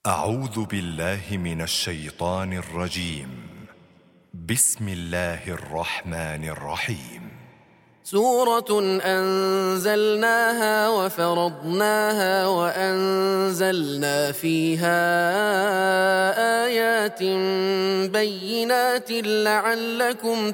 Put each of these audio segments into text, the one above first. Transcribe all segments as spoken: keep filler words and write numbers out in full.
أعوذ بالله من الشيطان الرجيم. بسم الله الرحمن الرحيم. سورة أنزلناها وفرضناها وأنزلنا فيها آيات بينات لعلكم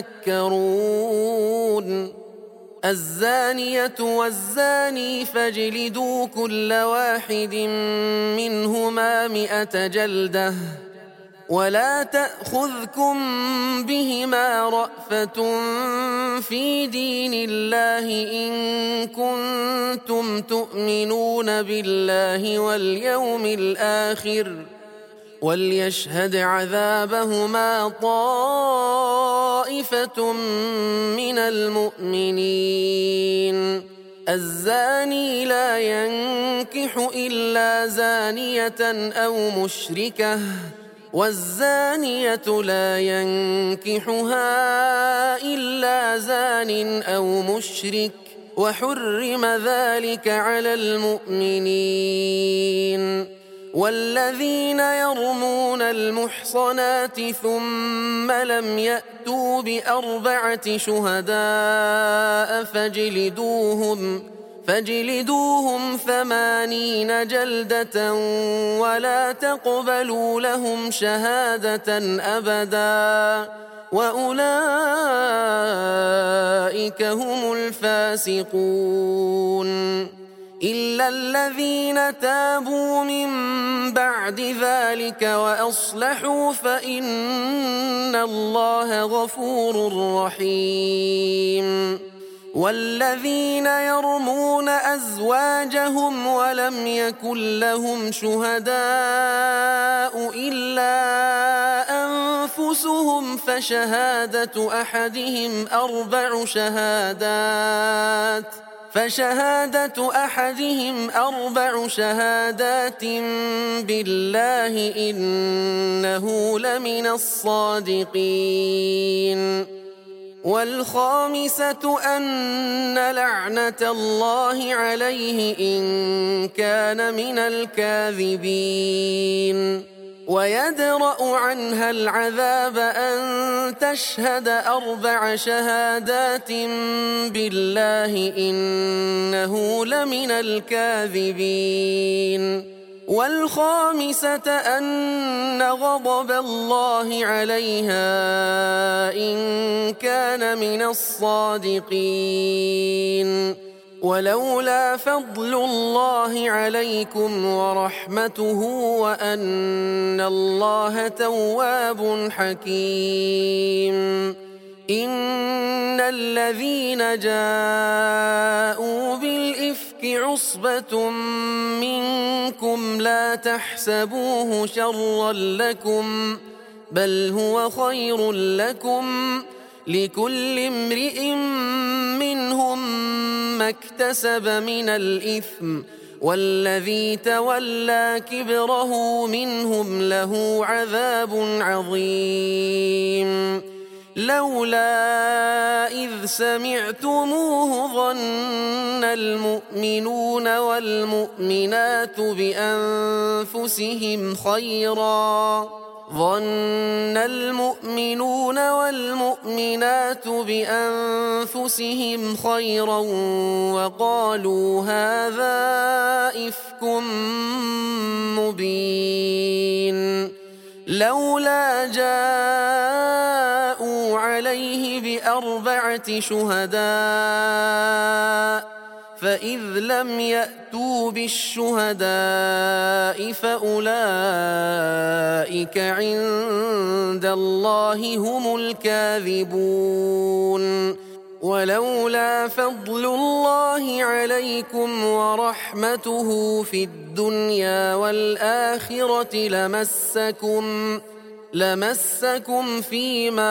تذكرون. الزانية والزاني فاجلدوا كل واحد منهما مئة جلدة ولا تأخذكم بهما رأفة في دين الله إن كنتم تؤمنون بالله واليوم الآخر وليشهد عذابهما طائفة من المؤمنين. الزاني لا ينكح إلا زانية أو مشركة والزانية لا ينكحها إلا زان أو مشرك وحرم ذلك على المؤمنين. والذين يرمون المحصنات ثم لم يأتوا بأربعة شهداء فاجلدوهم فاجلدوهم ثمانين جلدة ولا تقبلوا لهم شهادة أبدا وأولئك هم الفاسقون. إلا الذين تابوا من بعد ذلك وأصلحوا فإن الله غفور رحيم. والذين يرمون أزواجهم ولم يكن لهم شهداء إلا أنفسهم فشهادة أحدهم أربع شهادات فشهادة أحدهم أربع شهادات بالله إنه لمن الصادقين. والخامسة أن لعنة الله عليه إن كان من الكاذبين. ويدرأ عنها العذاب أن تشهد أربع شهادات بالله إنه لمن الكاذبين. والخامسة أن غضب الله عليها إن كان من الصادقين. ولولا فضل الله عليكم ورحمته وأن الله تواب حكيم. إن الذين جاءوا بالإفك عصبة منكم لا تحسبوه شرا لكم بل هو خير لكم لكل امرئ منهم ما اكتسب من الإثم والذي تولى كبره منهم له عذاب عظيم. لولا إذ سمعتموه ظن المؤمنون والمؤمنات بأنفسهم خيرا ظن المؤمنون والمؤمنات بأنفسهم خيرا وقالوا هذا إفك مبين. لولا جاءوا عليه بأربعة شهداء فإذ لم يأتوا بالشهداء فأولئك عند الله هم الكاذبون. ولولا فضل الله عليكم ورحمته في الدنيا والآخرة لمسكم لمسكم فيما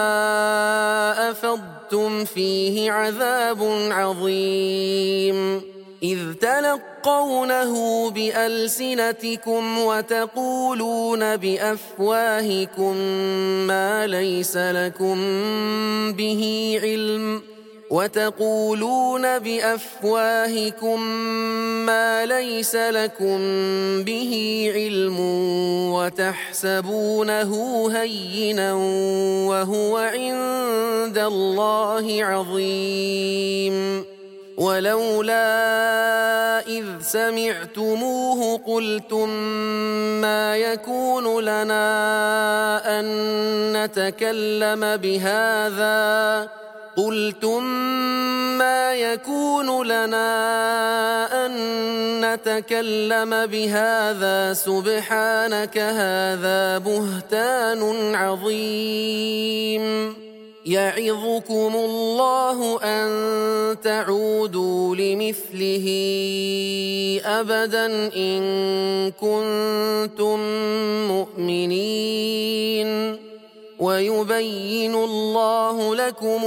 أفضتم فيه عذاب عظيم. إذ تلقونه بألسنتكم وتقولون بأفواهكم ما ليس لكم به علم وتقولون بأفواهكم ما ليس لكم به علم وتحسبونه هينا وهو عند الله عظيم ولولا إذ سمعتموه قلتم ما يكون لنا أن نتكلم بهذا قلتم ما يكون لنا أن نتكلم بهذا سبحانك هذا بهتان عظيم يعظكم الله أن تعودوا لمثله أبدا إن كنتم مؤمنين ويبين الله لكم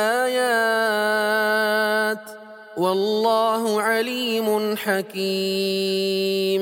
الآيات والله عليم حكيم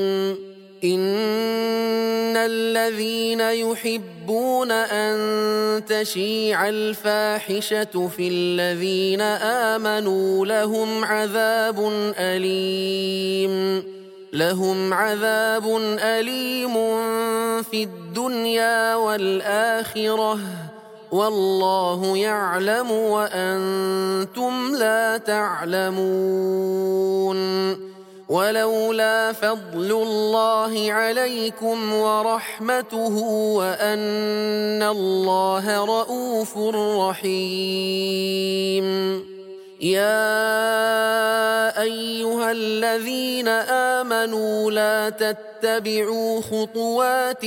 إن الذين يحبون أن تشيع الفاحشة في الذين آمنوا لهم عذاب أليم لهم عذاب أليم في الدنيا والآخرة والله يعلم وأنتم لا تعلمون ولولا فضل الله عليكم ورحمته وأن الله رؤوف رحيم يا أيها الذين آمنوا لا تتبعوا خطوات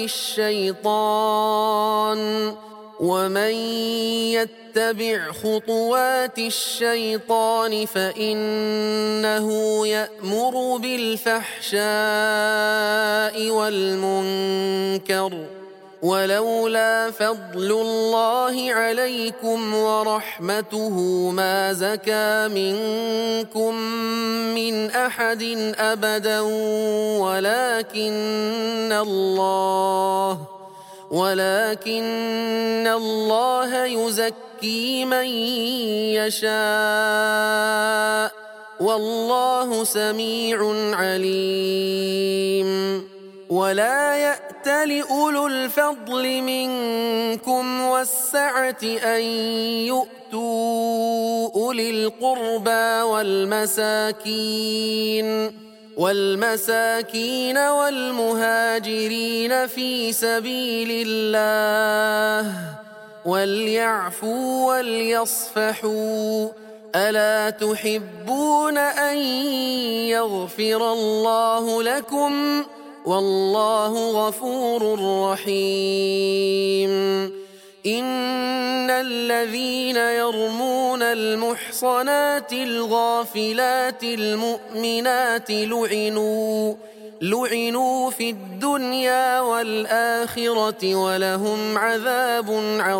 الشيطان ومن يتبع خطوات الشيطان فإنه يأمر بالفحشاء والمنكر ولولا فضل الله عليكم ورحمته ما زكى منكم من أحد أبدا ولكن الله ولكن الله يزكي من يشاء والله سميع عليم ولا يأتل أولو الفضل منكم والسعة أن يؤتوا أولي القربى والمساكين والمساكين والمهاجرين في سبيل الله وليعفوا وليصفحوا ألا تحبون أن يغفر الله لكم والله غفور رحيم إن الذين يرمون المحصنات الغافلات المؤمنات لعنوا لعنوا في الدنيا والآخرة ولهم عذاب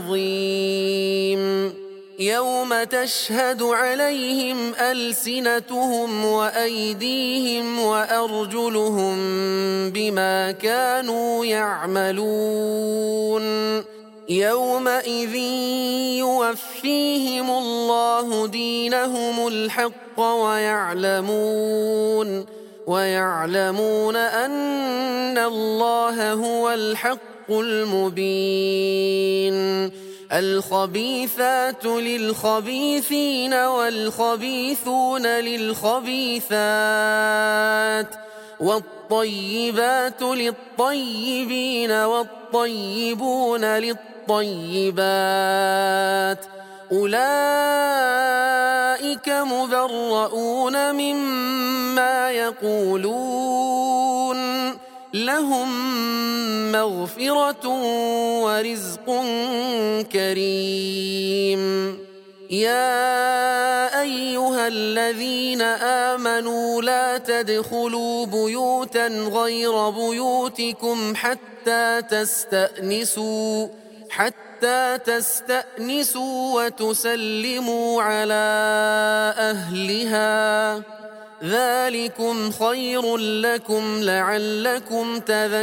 عظيم يوم تشهد عليهم ألسنتهم وأيديهم وأرجلهم بما كانوا يعملون يومئذ يوفيهم الله دينهم الحق ويعلمون ويعلمون أن الله هو الحق المبين الخبيثات للخبيثين والخبيثون للخبيثات والطيبات للطيبين والطيبون للطيبات أولئك مبرؤون مما يقولون لهم مغفرة ورزق كريم يا أيها الذين آمنوا لا تدخلوا بيوتا غير بيوتكم حتى تستأنسوا حتى تستأنسوا وتسلموا على أهلها ذلكم خير لكم لعلكم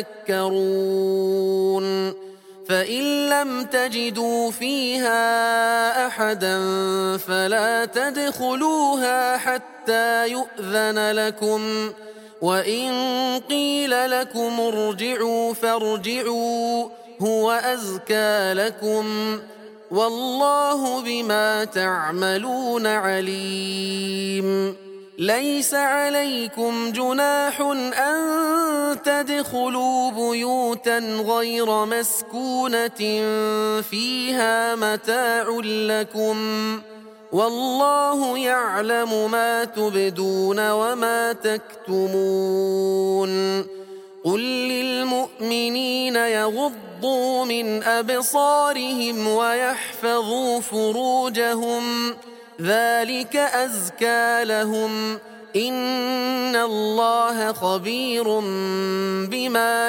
تذكرون فإن لم تجدوا فيها أحدا فلا تدخلوها حتى يؤذن لكم وإن قيل لكم ارجعوا فارجعوا هو أزكى لكم والله بما تعملون عليم. ليس عليكم جناح أن تدخلوا بيوتا غير مسكونة فيها متاع لكم والله يعلم ما تبدون وما تكتمون. قل للمؤمنين يغضوا من أبصارهم ويحفظوا فروجهم ذلك أزكى لهم إن الله خبير بما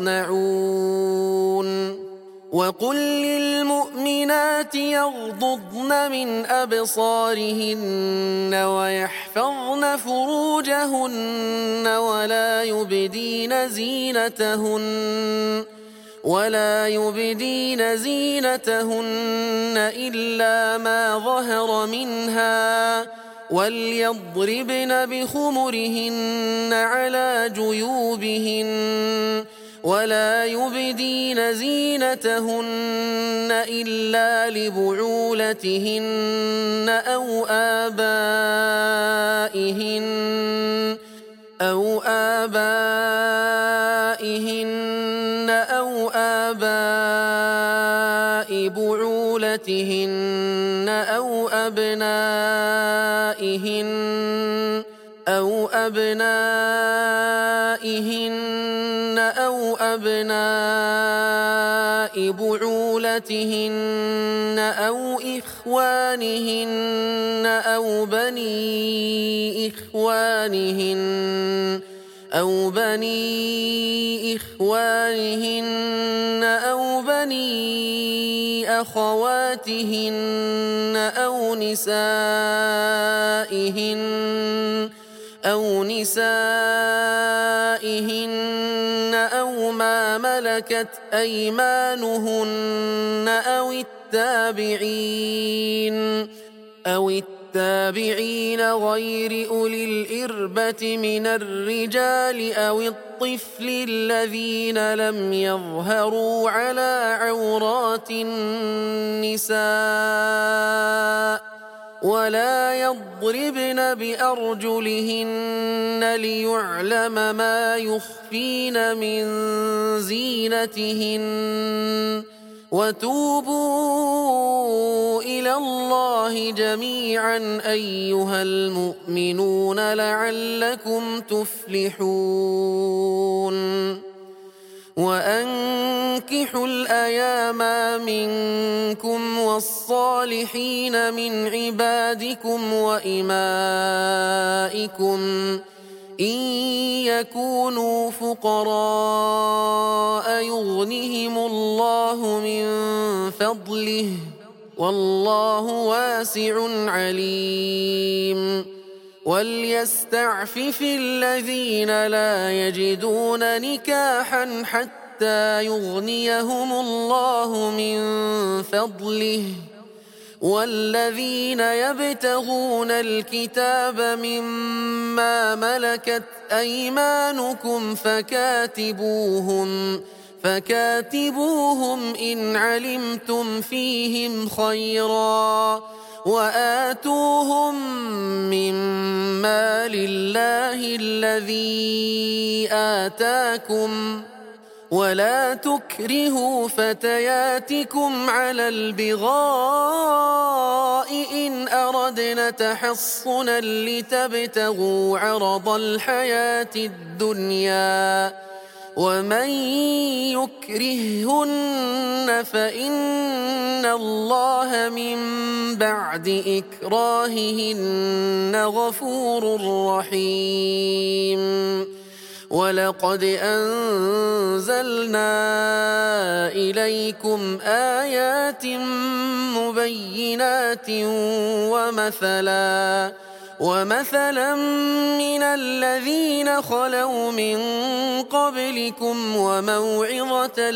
يصنعون. وقل للمؤمنات يغضضن من أبصارهن ويحفظن فروجهن ولا يبدين زينتهن ولا يبدين زينتهن إلا ما ظهر منها وليضربن بخمرهن على جيوبهن ولا يبدين زينتهن إلا لبعولتهن أو آبائهن أو آبائهن أو آباء بعولتهن أو أبنائهن أو أبنائهن أو أبناء بعولتهن أو إخوانهن أو بني إخوانهن أو بني إخوانهن أو بني أخواتهن أو نسائهن أو نسائهن أو ما ملكت أيمانهن أو التابعين أو التابعين غير أولي الإربة من الرجال أو الطفل الذين لم يظهروا على عورات النساء ولا يضربن بأرجلهن ليعلم ما يخفين من زينتهن وتوبوا إلى الله جميعا أيها المؤمنون لعلكم تفلحون. وأنكحوا الأيام منكم والصالحين من عبادكم وإمائكم إن يكونوا فقراء يغنهم الله من فضله والله واسع عليم. وليستعفف الذين لا يجدون نكاحا حتى يغنيهم الله من فضله والذين يبتغون الكتاب مما ملكت أيمانكم فكاتبوهم فكاتبوهم إن علمتم فيهم خيرا وآتوهم مما لله الذي آتاكم ولا تكرهوا فتياتكم على البغاء إن أردنا تحصنا لتبتغوا عرض الحياة الدنيا ومن يكرههن فإن الله من بعد إكراههن غفور رحيم. ولقد أنزلنا إليكم آيات مبينات ومثلا ومثلا من الذين خلوا من قبلكم وموعظة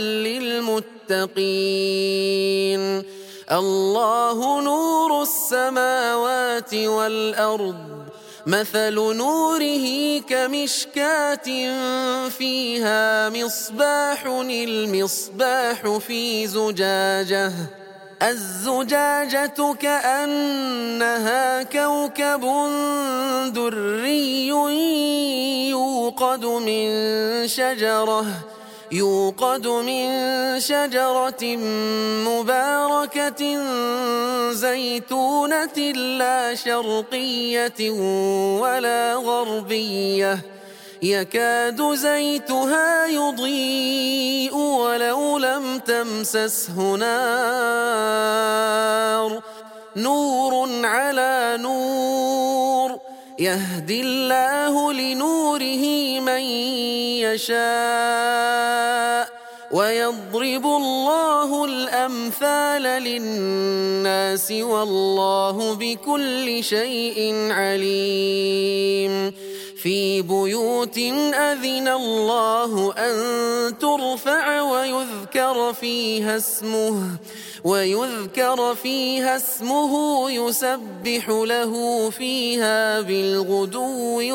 للمتقين. الله نور السماوات والأرض مثل نوره كمشكاة فيها مصباح المصباح في زجاجة الزجاجة كأنها كوكب دري يوقد من شجرة يوقد من شجرة مباركة زيتونة لا شرقية ولا غربية يكاد زيتها يضيء ولو لم تمسسه نار نور على نور يهدي الله لنوره من يشاء ويضرب الله الأمثال للناس والله بكل شيء عليم في بيوت أذن الله أن ترفع ويذكر فيها اسمه ويذكر فيها اسمه يسبح له فيها بالغدو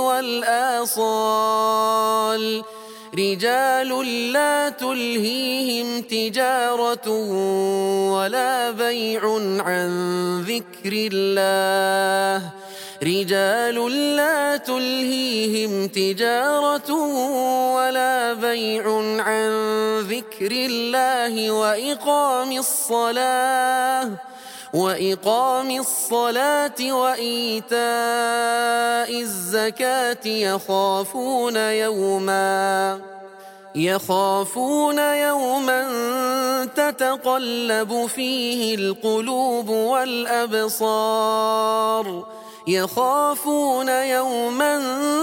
والآصال رجال لا تلهيهم تجارة ولا بيع عن ذكر الله رجال لا تلهيهم تجارة ولا بيع عن ذكر الله وإقام الصلاة وإقام الصلاة وإيتاء الزكاة يخافون يوما يخافون يوما تتقلب فيه القلوب والأبصار يخافون يوما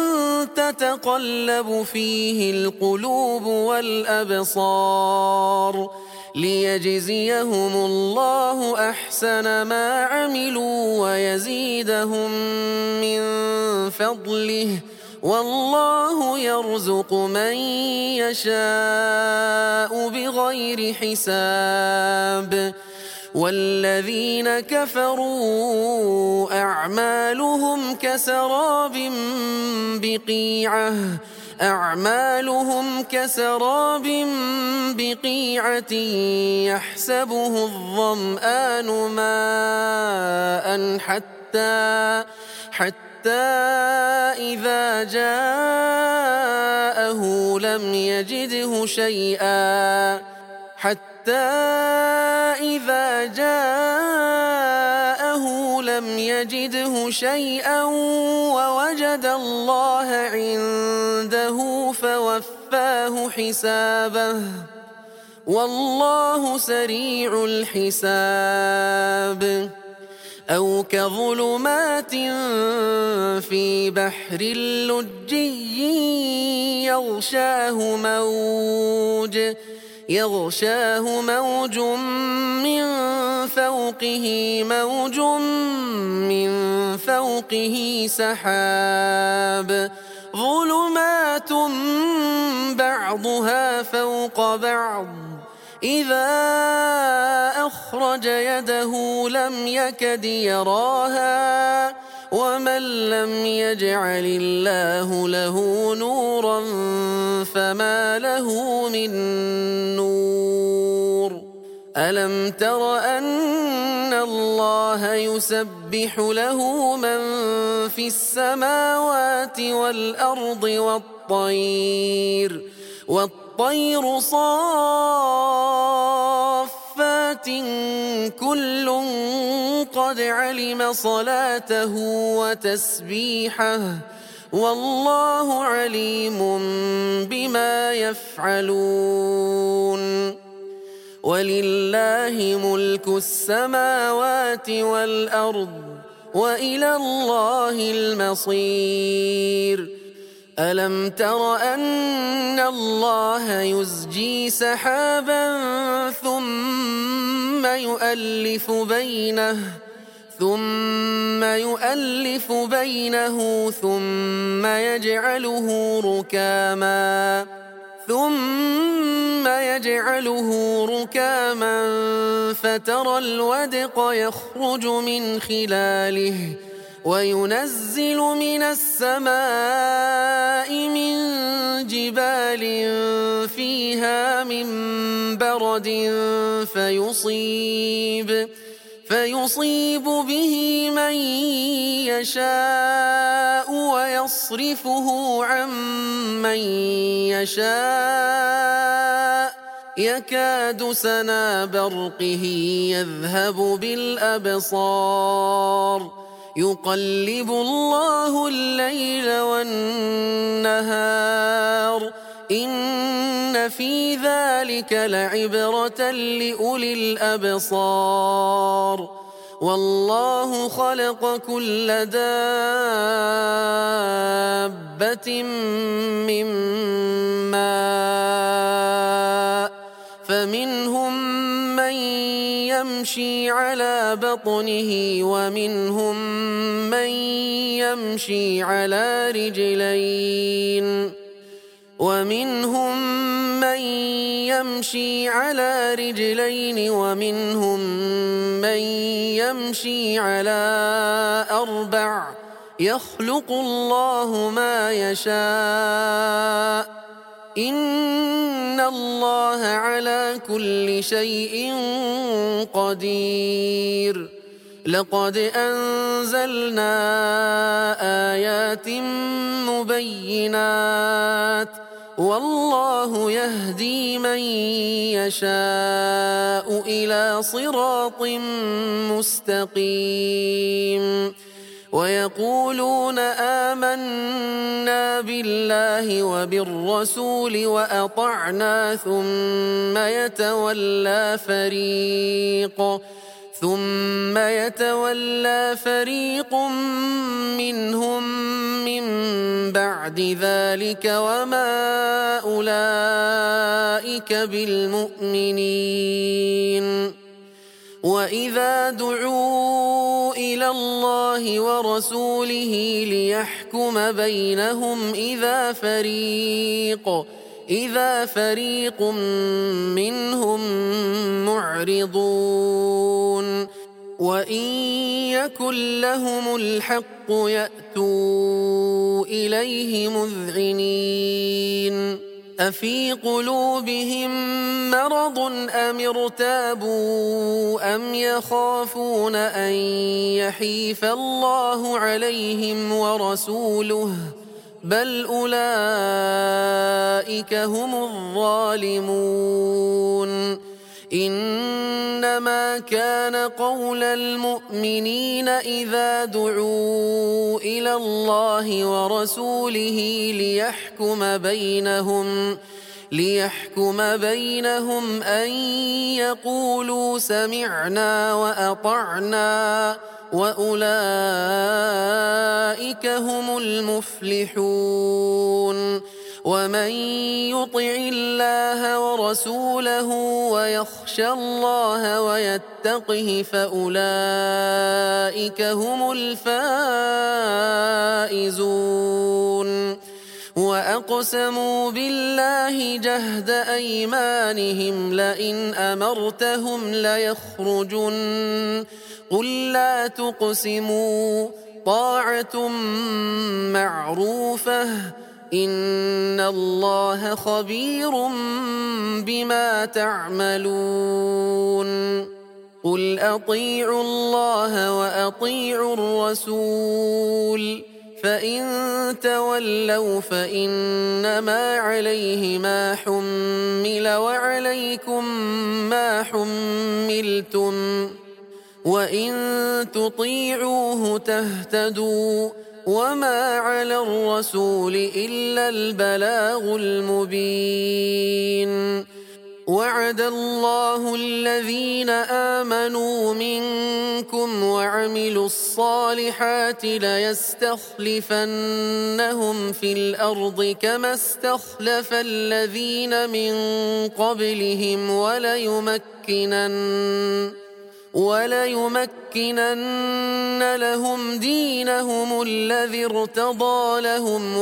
تتقلب فيه القلوب والأبصار ليجزيهم الله أحسن ما عملوا ويزيدهم من فضله والله يرزق من يشاء بغير حساب والذين كفروا أعمالهم كسراب بقيعة أعمالهم كسراب بقيعة يحسبه الظمآن ماء حتى حتى إذا جاءه لم يجده شيئا حتى إذا جاءه لم يجده شيئا ووجد الله عنده فوفاه حسابه والله سريع الحساب أو كظلمات في بحر لجي يغشاه موج يغشاه موج من فوقه موج من فوقه سحاب ظلمات بعضها فوق بعض إذا أخرج يده لم يكد يراها ومن لم يجعل الله له نورا فما له من نور ألم تر أن الله يسبح له من في السماوات والأرض والطير والطير صافات كل قد علم صلاته وتسبيحه والله عليم بما يفعلون ولله ملك السماوات والأرض وإلى الله المصير ألم تر أن الله يزجي سحابا ثم يؤلف بينه ثم يؤلف بينه ثم يجعله ركاما ثم يجعله ركاما فترى الودق يخرج من خلاله وينزل من السماء من جبال فيها من برد فيصيب فيصيب به من يشاء ويصرفه عن من يشاء يكاد سنا برقه يذهب بالأبصار يقلب الله الليل والنهار إن في ذلك لعبرة لأولي الأبصار والله خلق كل دابة من ماء فمنهم من يمشي على بطنه ومنهم من يمشي على رجلين ومنهم من يمشي على رجلين ومنهم من يمشي على أربع يخلق الله ما يشاء إن الله على كل شيء قدير لقد أنزلنا آيات مبينات والله يهدي من يشاء إلى صراط مستقيم ويقولون آمنا بالله وبالرسول وأطعنا ثم يتولى فريق ثم يتولى فريق منهم من بعد ذلك وما أولئك بالمؤمنين وإذا دعوا إلى الله ورسوله ليحكم بينهم إذا فريق إذا فريق منهم معرضون وإن يكن لهم الحق يأتوا إليه مذعنين أفي قلوبهم مرض أم ارتابوا أم يخافون أن يحيف الله عليهم ورسوله بل أولئك هم الظالمون إنما كان قول المؤمنين إذا دعوا إلى الله ورسوله ليحكم بينهم ليحكم بينهم أن يقولوا سمعنا وأطعنا وأولئك هم المفلحون ومن يطع الله ورسوله ويخشى الله ويتقه فأولئك هم الفائزون وأقسموا بالله جهد أيمانهم لئن أمرتهم ليخرجن قل لا تقسموا طاعة معروفة إن الله خبير بما تعملون قل أطيعوا الله وأطيعوا الرسول فإن تولوا فإنما عليه ما حمل وعليكم ما حملتم وإن تطيعوه تهتدوا وما على الرسول إلا البلاغ المبين وعد الله الذين آمنوا منكم وعملوا الصالحات ليستخلفنهم في الأرض كما استخلف الذين من قبلهم وليمكنن وليمكنن لهم دينهم الذي ارتضى لهم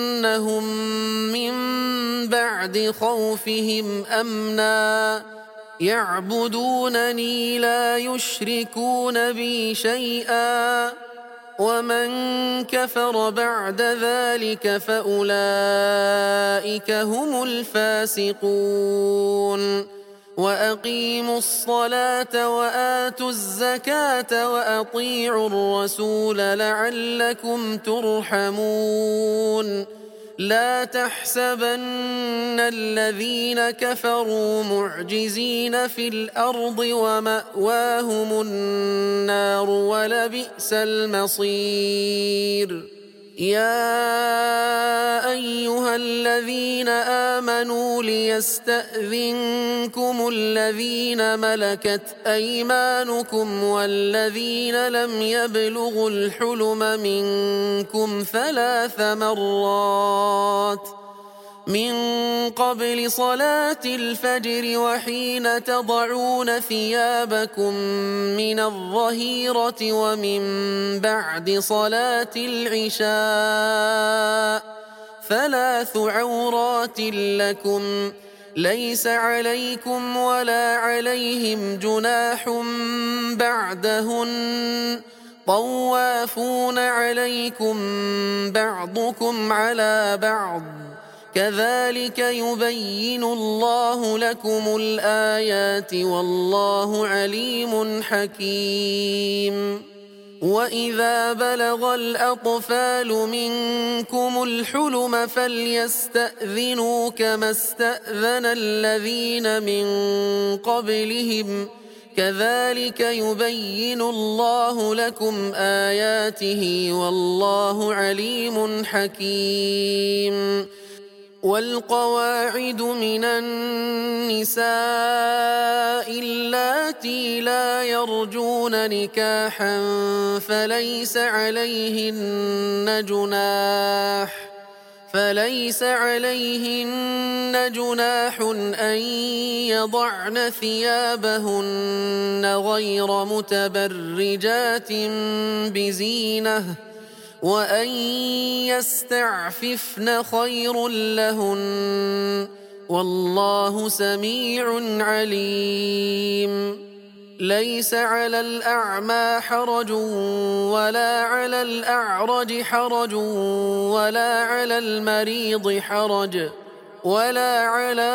وليبدلنهم من بعد خوفهم أمنا يعبدونني لا يشركون بي شيئا ومن كفر بعد ذلك فأولئك هم الفاسقون وأقيموا الصلاة وآتوا الزكاة وأطيعوا الرسول لعلكم ترحمون لا تحسبن الذين كفروا معجزين في الأرض ومأواهم النار ولبئس المصير يا أيها الذين آمنوا ليستأذنكم الذين ملكت أيمانكم والذين لم يبلغوا الحلم منكم ثلاث مرات من قبل صلاة الفجر وحين تضعون ثيابكم من الظهيرة ومن بعد صلاة العشاء ثلاث عورات لكم ليس عليكم ولا عليهم جناح بعدهن طوافون عليكم بعضكم على بعض كذلك يبين الله لكم الآيات والله عليم حكيم وإذا بلغ الأطفال منكم الحلم فليستأذنوا كما استأذن الذين من قبلهم كذلك يبين الله لكم آياته والله عليم حكيم والقواعد من النساء اللاتي لا يرجون نكاحا فليس عليهن جناح فليس عليهن جناح أن يضعن ثيابهن غير متبرجات بزينة وأن يستعففن خير لهن والله سميع عليم ليس على الأعمى حرج ولا على الأعرج حرج ولا على المريض حرج ولا على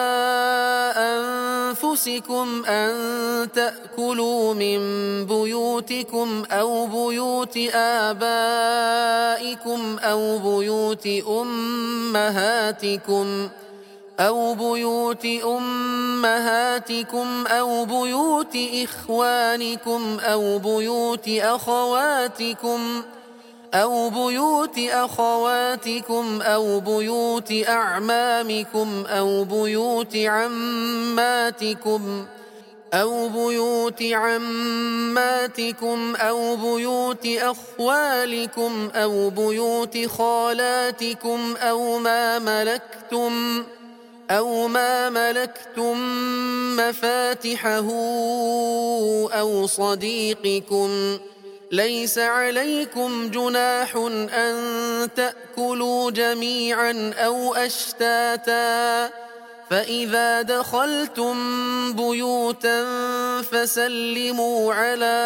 أنفسكم أن تأكلوا من بيوتكم أو بيوت آبائكم أو بيوت أمهاتكم أو بيوت أمهاتكم أو بيوت إخوانكم أو بيوت أخواتكم أو بيوت أخواتكم أو بيوت أعمامكم أو بيوت عماتكم أو بيوت عماتكم أو بيوت أخوالكم أو بيوت خالاتكم أو ما ملكتم أو ما ملكتم مفاتحه أو صديقكم ليس عليكم جناح أن تأكلوا جميعا أو أشتاتا فإذا دخلتم بيوتا فسلموا على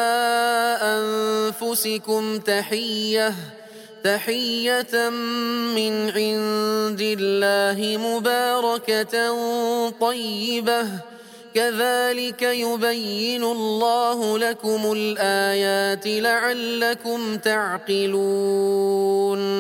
أنفسكم تحية تحية من عند الله مباركة طيبة كذلك يبين الله لكم الآيات لعلكم تعقلون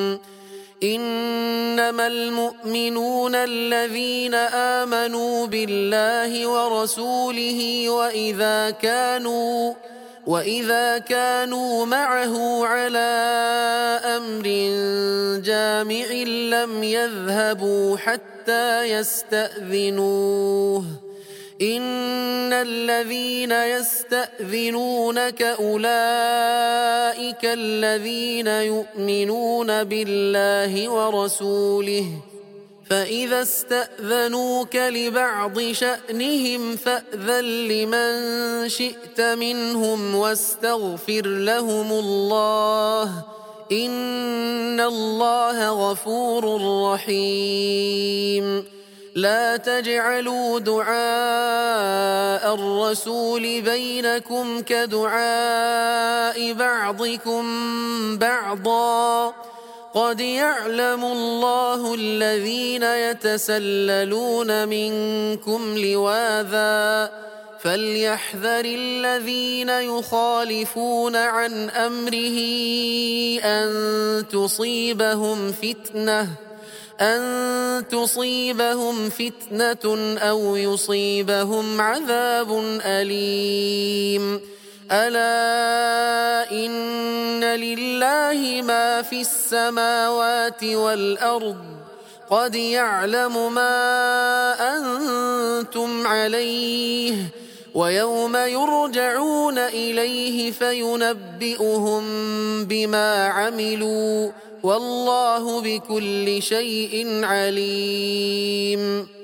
إنما المؤمنون الذين آمنوا بالله ورسوله وإذا كانوا وإذا كانوا معه على أمر جامع لم يذهبوا حتى يستأذنوه إن الذين يستأذنونك أولئك الذين يؤمنون بالله ورسوله فإذا استأذنوك لبعض شأنهم فأذن لمن شئت منهم واستغفر لهم الله إن الله غفور رحيم لا تجعلوا دعاء الرسول بينكم كدعاء بعضكم بعضا قد يعلم الله الذين يتسللون منكم لواذا فليحذر الذين يخالفون عن أمره أن تصيبهم فتنة أن تصيبهم فتنة أو يصيبهم عذاب أليم ألا إن لله ما في السماوات والأرض قد يعلم ما أنتم عليه ويوم يرجعون إليه فينبئهم بما عملوا والله بكل شيء عليم.